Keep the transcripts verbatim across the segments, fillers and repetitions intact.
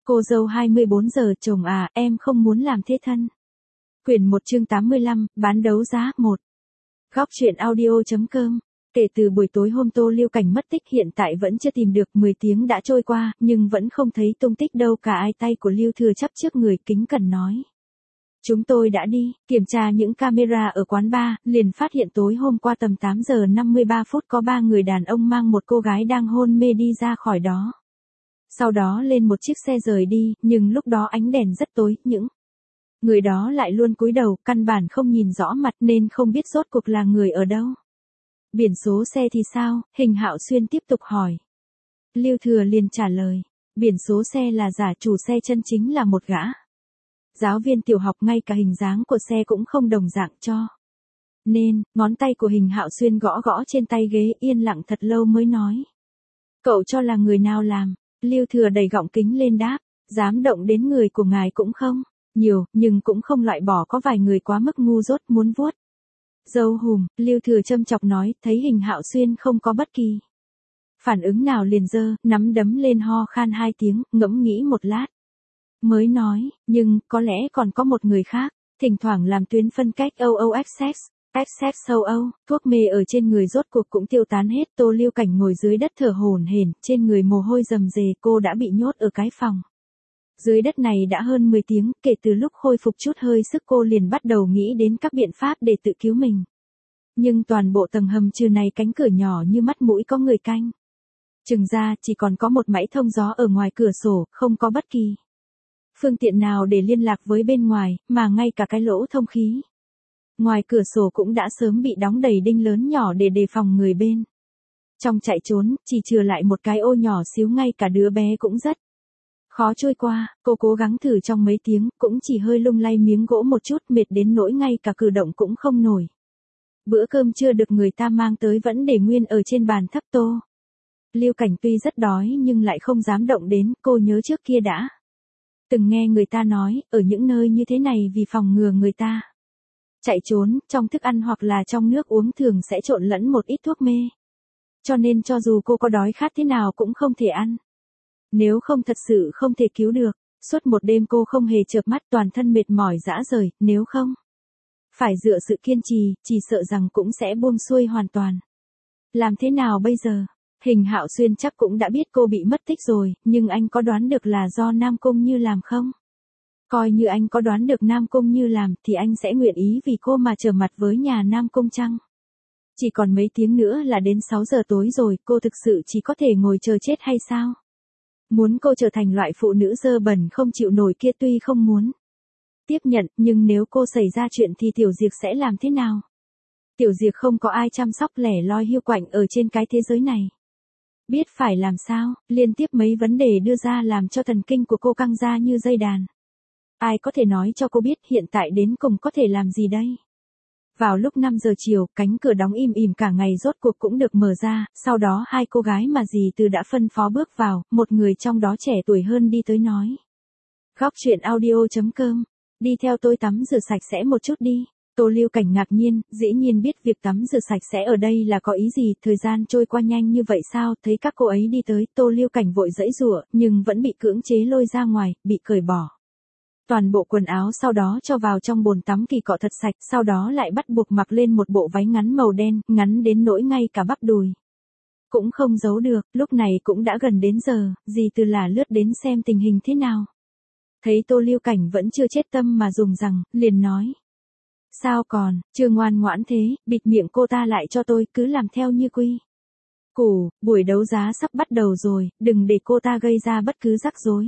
Cô dâu hai mươi bốn giờ, chồng à, em không muốn làm thế thân. Quyển một chương tám mươi lăm, bán đấu giá một. Góc truyện audio.com. Kể từ buổi tối hôm Tô Lưu Cảnh mất tích hiện tại vẫn chưa tìm được, mười tiếng đã trôi qua, nhưng vẫn không thấy tung tích đâu cả. Ai tay của Lưu Thừa chắp trước người kính cẩn nói. Chúng tôi đã đi, kiểm tra những camera ở quán bar, liền phát hiện tối hôm qua tầm tám giờ năm mươi ba phút có ba người đàn ông mang một cô gái đang hôn mê đi ra khỏi đó. Sau đó lên một chiếc xe rời đi, nhưng lúc đó ánh đèn rất tối, những người đó lại luôn cúi đầu, căn bản không nhìn rõ mặt nên không biết rốt cuộc là người ở đâu. Biển số xe thì sao? Hình Hạo Xuyên tiếp tục hỏi. Lưu Thừa liền trả lời, biển số xe là giả, chủ xe chân chính là một gã giáo viên tiểu học, ngay cả hình dáng của xe cũng không đồng dạng cho nên, ngón tay của Hình Hạo Xuyên gõ gõ trên tay ghế, yên lặng thật lâu mới nói. Cậu cho là người nào làm? Lưu Thừa đẩy gọng kính lên đáp, dám động đến người của ngài cũng không nhiều, nhưng cũng không loại bỏ có vài người quá mức ngu dốt muốn vuốt dâu hùm. Lưu Thừa châm chọc nói, thấy Hình Hạo Xuyên không có bất kỳ phản ứng nào liền giơ nắm đấm lên, ho khan hai tiếng, ngẫm nghĩ một lát mới nói, nhưng có lẽ còn có một người khác, thỉnh thoảng làm tuyến phân cách o o access, access châu Âu, thuốc mê ở trên người rốt cuộc cũng tiêu tán hết. Tô Lưu Cảnh ngồi dưới đất thở hổn hển, trên người mồ hôi rầm rề, cô đã bị nhốt ở cái phòng dưới đất này đã hơn mười tiếng, kể từ lúc khôi phục chút hơi sức cô liền bắt đầu nghĩ đến các biện pháp để tự cứu mình. Nhưng toàn bộ tầng hầm trừ này cánh cửa nhỏ như mắt mũi có người canh chừng ra, chỉ còn có một mảy thông gió ở ngoài cửa sổ, không có bất kỳ phương tiện nào để liên lạc với bên ngoài, mà ngay cả cái lỗ thông khí ngoài cửa sổ cũng đã sớm bị đóng đầy đinh lớn nhỏ để đề phòng người bên trong chạy trốn, chỉ chừa lại một cái ô nhỏ xíu, ngay cả đứa bé cũng rất khó trôi qua. Cô cố gắng thử trong mấy tiếng, cũng chỉ hơi lung lay miếng gỗ một chút, mệt đến nỗi ngay cả cử động cũng không nổi. Bữa cơm chưa được người ta mang tới vẫn để nguyên ở trên bàn thấp. Tô Lưu Cảnh tuy rất đói nhưng lại không dám động đến. Cô nhớ trước kia đã từng nghe người ta nói, ở những nơi như thế này vì phòng ngừa người ta chạy trốn, trong thức ăn hoặc là trong nước uống thường sẽ trộn lẫn một ít thuốc mê. Cho nên cho dù cô có đói khát thế nào cũng không thể ăn. Nếu không thật sự không thể cứu được. Suốt một đêm cô không hề chợp mắt, toàn thân mệt mỏi rã rời, nếu không phải dựa sự kiên trì, chỉ sợ rằng cũng sẽ buông xuôi hoàn toàn. Làm thế nào bây giờ? Hình Hạo Xuyên chắc cũng đã biết cô bị mất tích rồi, nhưng anh có đoán được là do Nam Cung Như làm không? Coi như anh có đoán được Nam Cung Như làm, thì anh sẽ nguyện ý vì cô mà trở mặt với nhà Nam Cung chăng? Chỉ còn mấy tiếng nữa là đến sáu giờ tối rồi, cô thực sự chỉ có thể ngồi chờ chết hay sao? Muốn cô trở thành loại phụ nữ dơ bẩn không chịu nổi kia tuy không muốn tiếp nhận, nhưng nếu cô xảy ra chuyện thì Tiểu Diệc sẽ làm thế nào? Tiểu Diệc không có ai chăm sóc, lẻ loi hiu quạnh ở trên cái thế giới này. Biết phải làm sao, liên tiếp mấy vấn đề đưa ra làm cho thần kinh của cô căng ra như dây đàn. Ai có thể nói cho cô biết hiện tại đến cùng có thể làm gì đây? Vào lúc năm giờ chiều, cánh cửa đóng im ỉm cả ngày rốt cuộc cũng được mở ra, sau đó hai cô gái mà dì Từ đã phân phó bước vào, một người trong đó trẻ tuổi hơn đi tới nói. Góc truyện audio.com, đi theo tôi tắm rửa sạch sẽ một chút đi. Tô Lưu Cảnh ngạc nhiên, dĩ nhiên biết việc tắm rửa sạch sẽ ở đây là có ý gì, thời gian trôi qua nhanh như vậy sao? Thấy các cô ấy đi tới, Tô Lưu Cảnh vội giãy giụa, nhưng vẫn bị cưỡng chế lôi ra ngoài, bị cởi bỏ toàn bộ quần áo, sau đó cho vào trong bồn tắm kỳ cọ thật sạch, sau đó lại bắt buộc mặc lên một bộ váy ngắn màu đen, ngắn đến nỗi ngay cả bắp đùi cũng không giấu được. Lúc này cũng đã gần đến giờ, dì Từ là lướt đến xem tình hình thế nào. Thấy Tô Lưu Cảnh vẫn chưa chết tâm mà dùng rằng, liền nói. Sao còn, chưa ngoan ngoãn thế, bịt miệng cô ta lại cho tôi, cứ làm theo như quy củ, buổi đấu giá sắp bắt đầu rồi, đừng để cô ta gây ra bất cứ rắc rối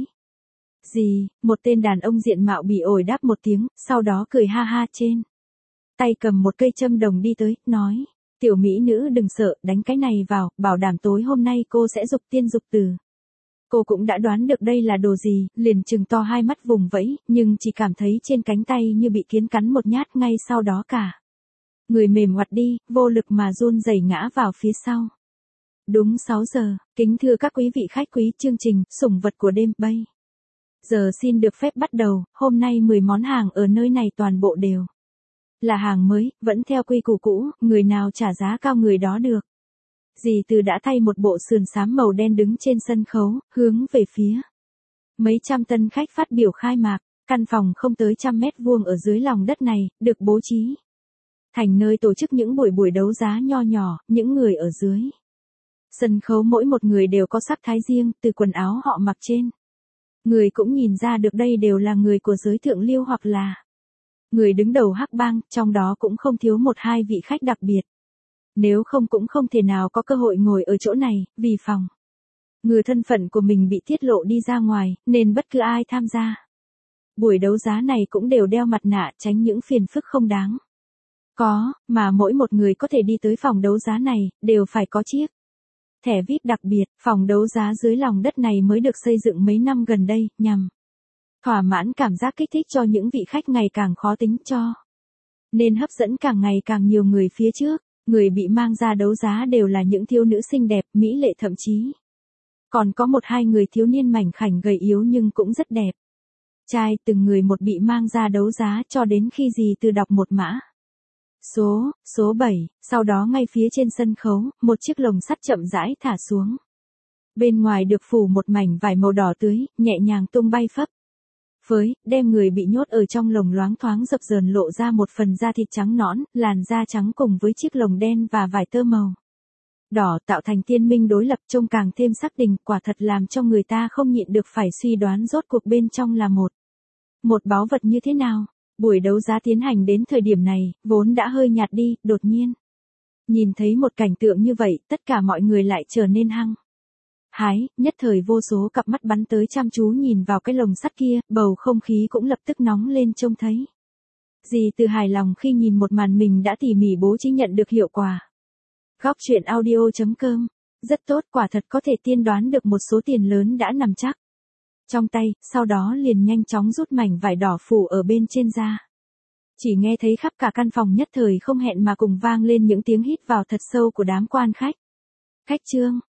gì. Một tên đàn ông diện mạo bị ổi đáp một tiếng, sau đó cười ha ha, trên tay cầm một cây châm đồng đi tới, nói. Tiểu mỹ nữ đừng sợ, đánh cái này vào, bảo đảm tối hôm nay cô sẽ dục tiên dục tử. Cô cũng đã đoán được đây là đồ gì, liền trừng to hai mắt vùng vẫy, nhưng chỉ cảm thấy trên cánh tay như bị kiến cắn một nhát, ngay sau đó cả người mềm ngoặt đi, vô lực mà run rẩy ngã vào phía sau. Đúng sáu giờ, kính thưa các quý vị khách quý, chương trình Sủng Vật của Đêm bây giờ xin được phép bắt đầu. Hôm nay mười món hàng ở nơi này toàn bộ đều là hàng mới, vẫn theo quy củ cũ, người nào trả giá cao người đó được. Dì Từ đã thay một bộ sườn xám màu đen đứng trên sân khấu, hướng về phía Mấy trăm tân khách phát biểu khai mạc, căn phòng không tới trăm mét vuông ở dưới lòng đất này, được bố trí thành nơi tổ chức những buổi buổi đấu giá nho nhỏ, những người ở dưới sân khấu mỗi một người đều có sắc thái riêng, từ quần áo họ mặc trên. Người cũng nhìn ra được đây đều là người của giới thượng lưu hoặc là người đứng đầu hắc bang, trong đó cũng không thiếu một hai vị khách đặc biệt. Nếu không cũng không thể nào có cơ hội ngồi ở chỗ này, vì phòng ngừa thân phận của mình bị tiết lộ đi ra ngoài, nên bất cứ ai tham gia buổi đấu giá này cũng đều đeo mặt nạ tránh những phiền phức không đáng có, mà mỗi một người có thể đi tới phòng đấu giá này, đều phải có chiếc thẻ vi ai pi đặc biệt. Phòng đấu giá dưới lòng đất này mới được xây dựng mấy năm gần đây, nhằm thỏa mãn cảm giác kích thích cho những vị khách ngày càng khó tính, cho nên hấp dẫn càng ngày càng nhiều người phía trước. Người bị mang ra đấu giá đều là những thiếu nữ xinh đẹp, mỹ lệ, thậm chí còn có một hai người thiếu niên mảnh khảnh gầy yếu nhưng cũng rất đẹp trai. Từng người một bị mang ra đấu giá cho đến khi dì từ đọc một mã số, số bảy, sau đó ngay phía trên sân khấu, một chiếc lồng sắt chậm rãi thả xuống. Bên ngoài được phủ một mảnh vải màu đỏ tươi, nhẹ nhàng tung bay phấp phới, đem người bị nhốt ở trong lồng loáng thoáng dập dờn lộ ra một phần da thịt trắng nõn, làn da trắng cùng với chiếc lồng đen và vải tơ màu đỏ tạo thành tiên minh đối lập, trông càng thêm sắc tình, quả thật làm cho người ta không nhịn được phải suy đoán rốt cuộc bên trong là một một báu vật như thế nào. Buổi đấu giá tiến hành đến thời điểm này, vốn đã hơi nhạt đi, đột nhiên nhìn thấy một cảnh tượng như vậy, tất cả mọi người lại trở nên hăng hái, nhất thời vô số cặp mắt bắn tới chăm chú nhìn vào cái lồng sắt kia, bầu không khí cũng lập tức nóng lên. Trông thấy dì từ hài lòng khi nhìn một màn mình đã tỉ mỉ bố trí nhận được hiệu quả. Góc truyện audio chấm com, rất tốt, quả thật có thể tiên đoán được một số tiền lớn đã nằm chắc trong tay, sau đó liền nhanh chóng rút mảnh vải đỏ phủ ở bên trên ra. Chỉ nghe thấy khắp cả căn phòng nhất thời không hẹn mà cùng vang lên những tiếng hít vào thật sâu của đám quan khách. Khách trương,